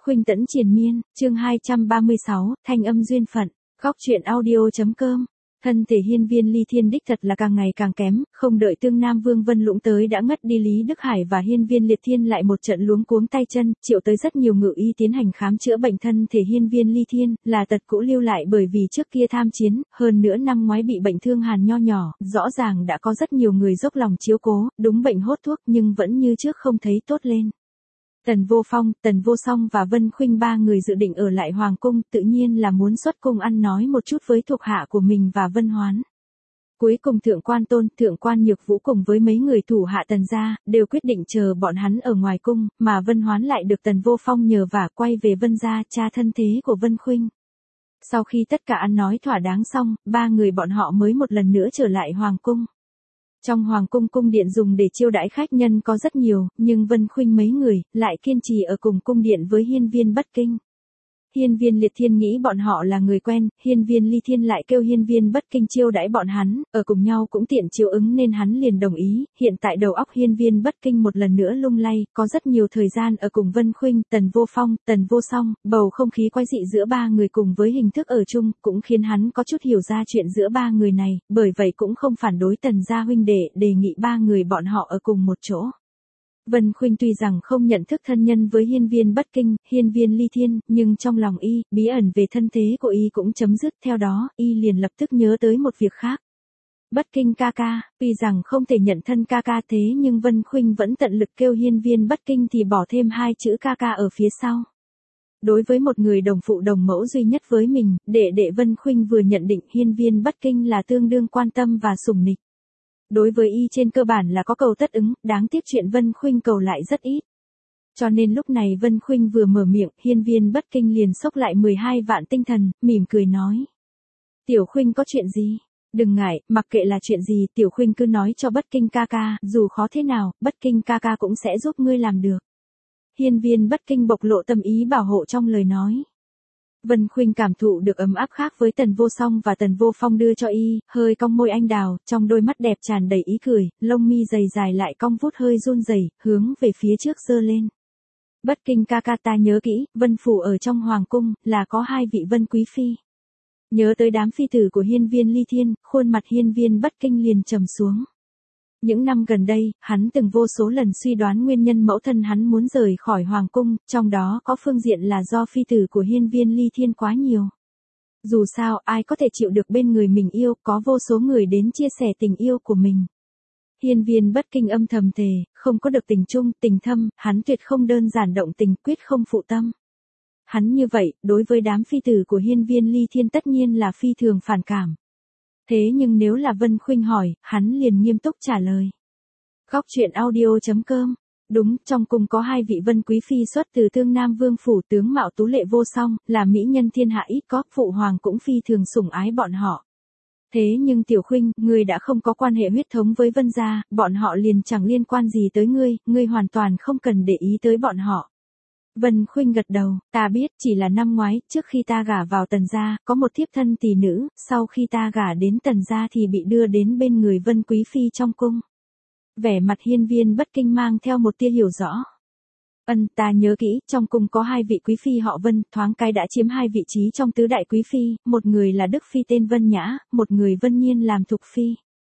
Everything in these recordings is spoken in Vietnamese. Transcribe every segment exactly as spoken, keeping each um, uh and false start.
Khuynh Tẫn triền miên, chương hai trăm ba mươi sáu, thanh âm duyên phận, góc truyện audio.com. Thân thể Hiên Viên Ly Thiên đích thật là càng ngày càng kém, không đợi Tương Nam Vương Vân Lũng tới đã ngất đi, Lý Đức Hải và Hiên Viên Liệt Thiên lại một trận luống cuống tay chân, triệu tới rất nhiều ngự y tiến hành khám chữa bệnh. Thân thể Hiên Viên Ly Thiên là tật cũ lưu lại bởi vì trước kia tham chiến, hơn nữa năm ngoái bị bệnh thương hàn nho nhỏ, rõ ràng đã có rất nhiều người dốc lòng chiếu cố, đúng bệnh hốt thuốc nhưng vẫn như trước không thấy tốt lên. Tần Vô Phong, Tần Vô Song và Vân Khuynh ba người dự định ở lại Hoàng Cung, tự nhiên là muốn xuất cung ăn nói một chút với thuộc hạ của mình và Vân Hoán. Cuối cùng Thượng Quan Tôn, Thượng Quan Nhược Vũ cùng với mấy người thủ hạ Tần gia, đều quyết định chờ bọn hắn ở ngoài cung, mà Vân Hoán lại được Tần Vô Phong nhờ vả quay về Vân gia tra thân thế của Vân Khuynh. Sau khi tất cả ăn nói thỏa đáng xong, ba người bọn họ mới một lần nữa trở lại Hoàng Cung. Trong Hoàng Cung cung điện dùng để chiêu đãi khách nhân có rất nhiều, nhưng Vân Khuynh mấy người lại kiên trì ở cùng cung điện với Hiên Viên Bất Kinh. Hiên Viên Liệt Thiên nghĩ bọn họ là người quen, Hiên Viên Ly Thiên lại kêu Hiên Viên Bất Kinh chiêu đãi bọn hắn, ở cùng nhau cũng tiện chiếu ứng nên hắn liền đồng ý. Hiện tại đầu óc Hiên Viên Bất Kinh một lần nữa lung lay, có rất nhiều thời gian ở cùng Vân Khuynh, Tần Vô Phong, Tần Vô Song, bầu không khí quái dị giữa ba người cùng với hình thức ở chung, cũng khiến hắn có chút hiểu ra chuyện giữa ba người này, bởi vậy cũng không phản đối Tần gia huynh đệ, đề nghị ba người bọn họ ở cùng một chỗ. Vân Khuynh tuy rằng không nhận thức thân nhân với Hiên Viên Bất Kinh, Hiên Viên Ly Thiên, nhưng trong lòng y, bí ẩn về thân thế của y cũng chấm dứt. Theo đó, y liền lập tức nhớ tới một việc khác. Bất Kinh ca ca, tuy rằng không thể nhận thân ca ca thế nhưng Vân Khuynh vẫn tận lực kêu Hiên Viên Bất Kinh thì bỏ thêm hai chữ ca ca ở phía sau. Đối với một người đồng phụ đồng mẫu duy nhất với mình, đệ đệ Vân Khuynh vừa nhận định Hiên Viên Bất Kinh là tương đương quan tâm và sủng nịch. Đối với y trên cơ bản là có cầu tất ứng, đáng tiếc chuyện Vân Khuynh cầu lại rất ít. Cho nên lúc này Vân Khuynh vừa mở miệng, Hiên Viên Bất Kinh liền xốc lại mười hai vạn tinh thần, mỉm cười nói. Tiểu Khuynh có chuyện gì? Đừng ngại, mặc kệ là chuyện gì, Tiểu Khuynh cứ nói cho Bất Kinh ca ca, dù khó thế nào, Bất Kinh ca ca cũng sẽ giúp ngươi làm được. Hiên Viên Bất Kinh bộc lộ tâm ý bảo hộ trong lời nói. Vân Khuynh cảm thụ được ấm áp khác với Tần Vô Song và Tần Vô Phong đưa cho y, hơi cong môi anh đào, trong đôi mắt đẹp tràn đầy ý cười, lông mi dày dài lại cong vút hơi run rẩy, hướng về phía trước giơ lên. Bất Kinh ca ca ta nhớ kỹ, Vân phủ ở trong Hoàng Cung, là có hai vị Vân quý phi. Nhớ tới đám phi tử của Hiên Viên Ly Thiên, khuôn mặt Hiên Viên Bất Kinh liền trầm xuống. Những năm gần đây, hắn từng vô số lần suy đoán nguyên nhân mẫu thân hắn muốn rời khỏi Hoàng Cung, trong đó có phương diện là do phi tử của Hiên Viên Ly Thiên quá nhiều. Dù sao, ai có thể chịu được bên người mình yêu, có vô số người đến chia sẻ tình yêu của mình. Hiên Viên Bất Kinh âm thầm thề, không có được tình chung, tình thâm, hắn tuyệt không đơn giản động tình, quyết không phụ tâm. Hắn như vậy, đối với đám phi tử của Hiên Viên Ly Thiên tất nhiên là phi thường phản cảm. Thế nhưng nếu là Vân Khuynh hỏi, hắn liền nghiêm túc trả lời. Góc truyện audio.com. Đúng, trong cung có hai vị Vân quý phi xuất từ Tương Nam Vương phủ, tướng mạo tú lệ vô song, là mỹ nhân thiên hạ ít có, phụ hoàng cũng phi thường sủng ái bọn họ. Thế nhưng Tiểu Khuynh, ngươi đã không có quan hệ huyết thống với Vân gia, bọn họ liền chẳng liên quan gì tới ngươi, ngươi hoàn toàn không cần để ý tới bọn họ. Vân Khuynh gật đầu, ta biết, chỉ là năm ngoái, trước khi ta gả vào Tần gia, có một thiếp thân tỷ nữ, sau khi ta gả đến Tần gia thì bị đưa đến bên người Vân quý phi trong cung. Vẻ mặt Hiên Viên Bất Kinh mang theo một tia hiểu rõ. Ân, ta nhớ kỹ, trong cung có hai vị quý phi họ Vân, thoáng cái đã chiếm hai vị trí trong tứ đại quý phi, một người là Đức phi tên Vân Nhã, một người Vân Nhiên làm thục phi.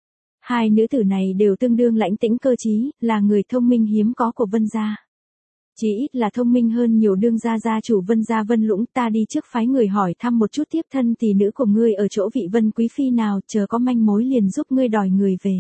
Hai nữ tử này đều tương đương lãnh tĩnh cơ trí, là người thông minh hiếm có của Vân gia. Chỉ ít là thông minh hơn nhiều đương gia gia chủ Vân gia Vân Lũng, ta đi trước phái người hỏi thăm một chút tiếp thân tỷ nữ của ngươi ở chỗ vị Vân quý phi nào, chờ có manh mối liền giúp ngươi đòi người về.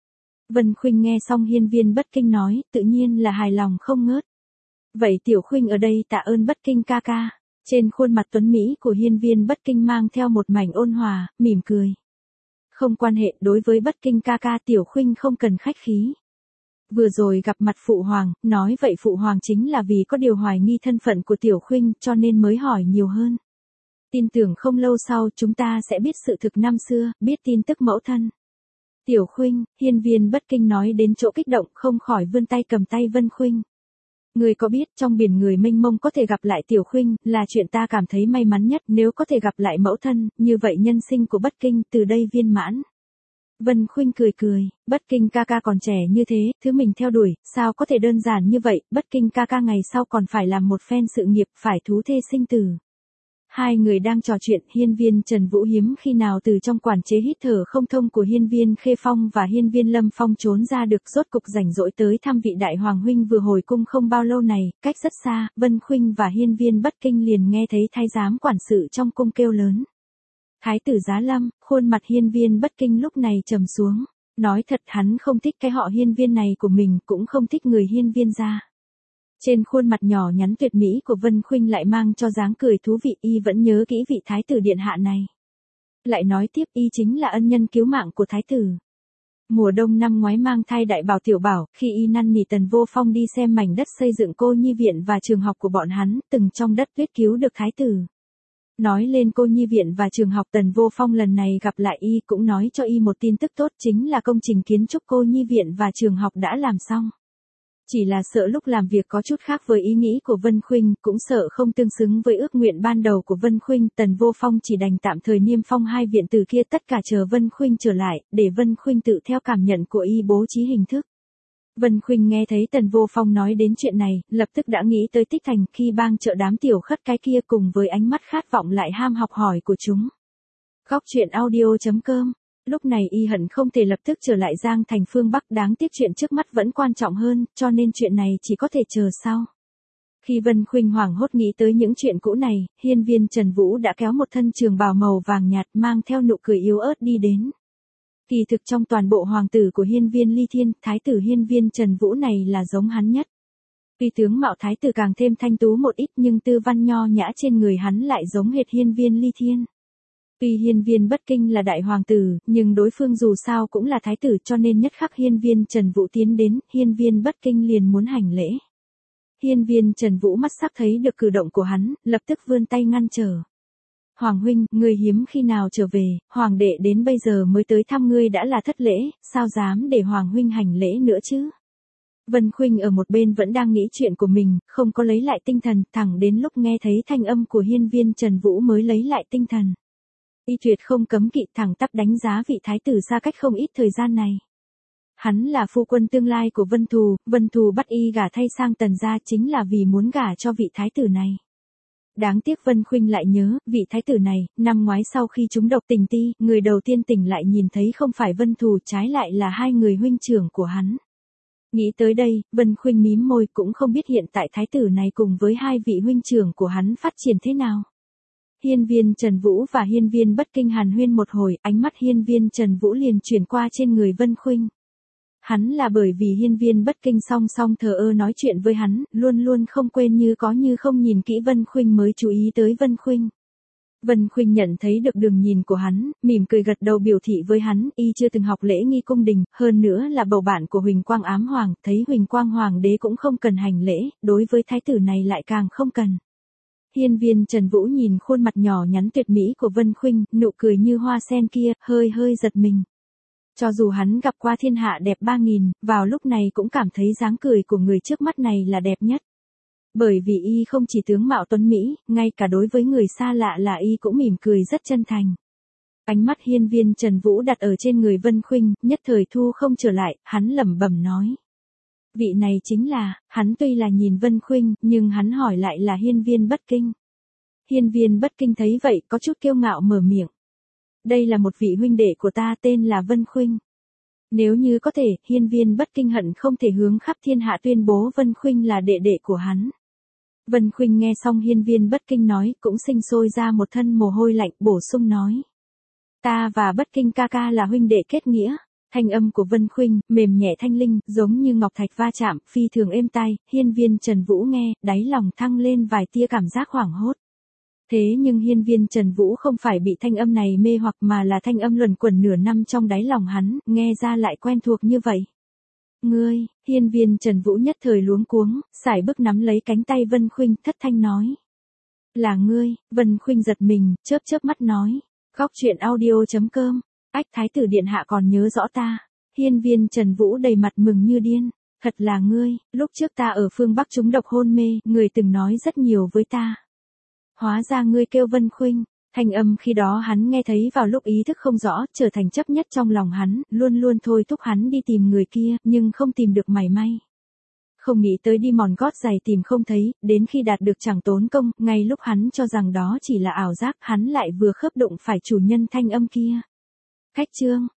Vân Khuynh nghe xong Hiên Viên Bất Kinh nói, tự nhiên là hài lòng không ngớt. Vậy Tiểu Khuynh ở đây tạ ơn Bất Kinh ca ca. Trên khuôn mặt tuấn mỹ của Hiên Viên Bất Kinh mang theo một mảnh ôn hòa, mỉm cười. Không quan hệ, đối với Bất Kinh ca ca Tiểu Khuynh không cần khách khí. Vừa rồi gặp mặt phụ hoàng, nói vậy phụ hoàng chính là vì có điều hoài nghi thân phận của Tiểu Khuynh cho nên mới hỏi nhiều hơn. Tin tưởng không lâu sau chúng ta sẽ biết sự thực năm xưa, biết tin tức mẫu thân. Tiểu Khuynh, Hiên Viên Bất Kinh nói đến chỗ kích động không khỏi vươn tay cầm tay Vân Khuynh. Người có biết trong biển người mênh mông có thể gặp lại Tiểu Khuynh là chuyện ta cảm thấy may mắn nhất, nếu có thể gặp lại mẫu thân, như vậy nhân sinh của Bất Kinh từ đây viên mãn. Vân Khuynh cười cười, Bất Kinh ca ca còn trẻ như thế, thứ mình theo đuổi, sao có thể đơn giản như vậy, Bất Kinh ca ca ngày sau còn phải làm một phen sự nghiệp, phải thú thê sinh tử. Hai người đang trò chuyện, hiên viên Trần Vũ hiếm khi nào từ trong quản chế hít thở không thông của hiên viên Khê Phong và hiên viên Lâm Phong trốn ra được, rốt cục rảnh rỗi tới thăm vị đại hoàng huynh vừa hồi cung không bao lâu này, cách rất xa, Vân Khuynh và hiên viên Bất Kinh liền nghe thấy thái giám quản sự trong cung kêu lớn. Thái tử Giá Lâm, khuôn mặt hiên viên Bất Kinh lúc này trầm xuống, nói thật hắn không thích cái họ hiên viên này của mình, cũng không thích người hiên viên gia. Trên khuôn mặt nhỏ nhắn tuyệt mỹ của Vân Khuynh lại mang cho dáng cười thú vị, y vẫn nhớ kỹ vị thái tử điện hạ này. Lại nói tiếp, y chính là ân nhân cứu mạng của thái tử. Mùa đông năm ngoái mang thai đại bảo tiểu bảo, khi y năn nỉ Tần Vô Phong đi xem mảnh đất xây dựng cô nhi viện và trường học của bọn hắn, từng trong đất tuyết cứu được thái tử. Nói lên cô nhi viện và trường học, Tần Vô Phong lần này gặp lại y cũng nói cho y một tin tức tốt, chính là công trình kiến trúc cô nhi viện và trường học đã làm xong. Chỉ là sợ lúc làm việc có chút khác với ý nghĩ của Vân Khuynh, cũng sợ không tương xứng với ước nguyện ban đầu của Vân Khuynh, Tần Vô Phong chỉ đành tạm thời niêm phong hai viện từ kia, tất cả chờ Vân Khuynh trở lại, để Vân Khuynh tự theo cảm nhận của y bố trí hình thức. Vân Khuynh nghe thấy Tần Vô Phong nói đến chuyện này, lập tức đã nghĩ tới Tích Thành khi bang trợ đám tiểu khất cái kia, cùng với ánh mắt khát vọng lại ham học hỏi của chúng. Góc truyện audio chấm com. Lúc này y hận không thể lập tức trở lại Giang Thành phương Bắc, đáng tiếc chuyện trước mắt vẫn quan trọng hơn, cho nên chuyện này chỉ có thể chờ sau. Khi Vân Khuynh hoảng hốt nghĩ tới những chuyện cũ này, hiên viên Trần Vũ đã kéo một thân trường bào màu vàng nhạt mang theo nụ cười yếu ớt đi đến. Kỳ thực trong toàn bộ hoàng tử của hiên viên Ly Thiên, thái tử hiên viên Trần Vũ này là giống hắn nhất. Tuy tướng mạo thái tử càng thêm thanh tú một ít, nhưng tư văn nho nhã trên người hắn lại giống hệt hiên viên Ly Thiên. Tuy hiên viên Bất Kinh là đại hoàng tử, nhưng đối phương dù sao cũng là thái tử, cho nên nhất khắc hiên viên Trần Vũ tiến đến, hiên viên Bất Kinh liền muốn hành lễ. Hiên viên Trần Vũ mắt sắc thấy được cử động của hắn, lập tức vươn tay ngăn trở. Hoàng huynh, ngươi hiếm khi nào trở về, hoàng đệ đến bây giờ mới tới thăm ngươi đã là thất lễ, sao dám để hoàng huynh hành lễ nữa chứ? Vân Khuynh ở một bên vẫn đang nghĩ chuyện của mình, không có lấy lại tinh thần, thẳng đến lúc nghe thấy thanh âm của hiên viên Trần Vũ mới lấy lại tinh thần. Y tuyệt không cấm kỵ, thẳng tắp đánh giá vị thái tử xa cách không ít thời gian này. Hắn là phu quân tương lai của Vân Thù, Vân Thù bắt y gả thay sang Tần gia chính là vì muốn gả cho vị thái tử này. Đáng tiếc Vân Khuynh lại nhớ, vị thái tử này, năm ngoái sau khi trúng độc tình ti, người đầu tiên tỉnh lại nhìn thấy không phải Vân Thù, trái lại là hai người huynh trưởng của hắn. Nghĩ tới đây, Vân Khuynh mím môi, cũng không biết hiện tại thái tử này cùng với hai vị huynh trưởng của hắn phát triển thế nào. Hiên viên Trần Vũ và hiên viên Bất Kinh hàn huyên một hồi, ánh mắt hiên viên Trần Vũ liền chuyển qua trên người Vân Khuynh. Hắn là bởi vì hiên viên Bất Kinh song song thờ ơ nói chuyện với hắn, luôn luôn không quên như có như không nhìn kỹ Vân Khuynh mới chú ý tới Vân Khuynh. Vân Khuynh nhận thấy được đường nhìn của hắn, mỉm cười gật đầu biểu thị với hắn, y chưa từng học lễ nghi cung đình, hơn nữa là bầu bạn của Huỳnh Quang Ám Hoàng, thấy Huỳnh Quang Hoàng đế cũng không cần hành lễ, đối với thái tử này lại càng không cần. Hiên viên Trần Vũ nhìn khuôn mặt nhỏ nhắn tuyệt mỹ của Vân Khuynh, nụ cười như hoa sen kia, hơi hơi giật mình. Cho dù hắn gặp qua thiên hạ đẹp ba nghìn, vào lúc này cũng cảm thấy dáng cười của người trước mắt này là đẹp nhất. Bởi vì y không chỉ tướng mạo tuấn mỹ, ngay cả đối với người xa lạ là y cũng mỉm cười rất chân thành. Ánh mắt hiên viên Trần Vũ đặt ở trên người Vân Khuynh, nhất thời thu không trở lại, hắn lẩm bẩm nói. Vị này chính là, hắn tuy là nhìn Vân Khuynh, nhưng hắn hỏi lại là hiên viên Bất Kinh. Hiên viên Bất Kinh thấy vậy, có chút kiêu ngạo mở miệng. Đây là một vị huynh đệ của ta tên là Vân Khuynh. Nếu như có thể, hiên viên Bất Kinh hận không thể hướng khắp thiên hạ tuyên bố Vân Khuynh là đệ đệ của hắn. Vân Khuynh nghe xong hiên viên Bất Kinh nói, cũng sinh sôi ra một thân mồ hôi lạnh, bổ sung nói. Ta và Bất Kinh ca ca là huynh đệ kết nghĩa. Thanh âm của Vân Khuynh, mềm nhẹ thanh linh, giống như ngọc thạch va chạm, phi thường êm tai, hiên viên Trần Vũ nghe, đáy lòng thăng lên vài tia cảm giác hoảng hốt. Thế nhưng hiên viên Trần Vũ không phải bị thanh âm này mê hoặc mà là thanh âm luẩn quẩn nửa năm trong đáy lòng hắn, nghe ra lại quen thuộc như vậy. Ngươi, hiên viên Trần Vũ nhất thời luống cuống, sải bước nắm lấy cánh tay Vân Khuynh, thất thanh nói. Là ngươi, Vân Khuynh giật mình, chớp chớp mắt nói. Góc truyện audio chấm com. Ách thái tử điện hạ còn nhớ rõ ta. Hiên viên Trần Vũ đầy mặt mừng như điên. Thật là ngươi, lúc trước ta ở phương Bắc trúng độc hôn mê, người từng nói rất nhiều với ta. Hóa ra ngươi kêu Vân Khuynh. Thanh âm khi đó hắn nghe thấy vào lúc ý thức không rõ, trở thành chấp nhất trong lòng hắn, luôn luôn thôi thúc hắn đi tìm người kia, nhưng không tìm được mảy may. Không nghĩ tới đi mòn gót giày tìm không thấy, đến khi đạt được chẳng tốn công, ngay lúc hắn cho rằng đó chỉ là ảo giác, hắn lại vừa khớp đụng phải chủ nhân thanh âm kia. Khách chương